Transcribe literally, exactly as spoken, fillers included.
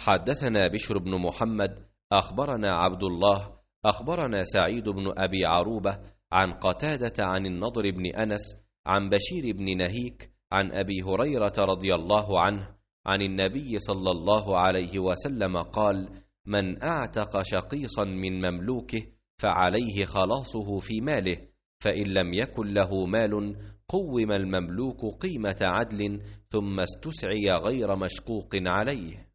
حدثنا بشر بن محمد أخبرنا عبد الله أخبرنا سعيد بن أبي عروبة عن قتادة عن النضر بن أنس عن بشير بن نهيك عن أبي هريرة رضي الله عنه عن النبي صلى الله عليه وسلم قال: من أعتق شقيصا من مملوكه فعليه خلاصه في ماله، فإن لم يكن له مال قوم المملوك قيمة عدل ثم استسعي غير مشقوق عليه.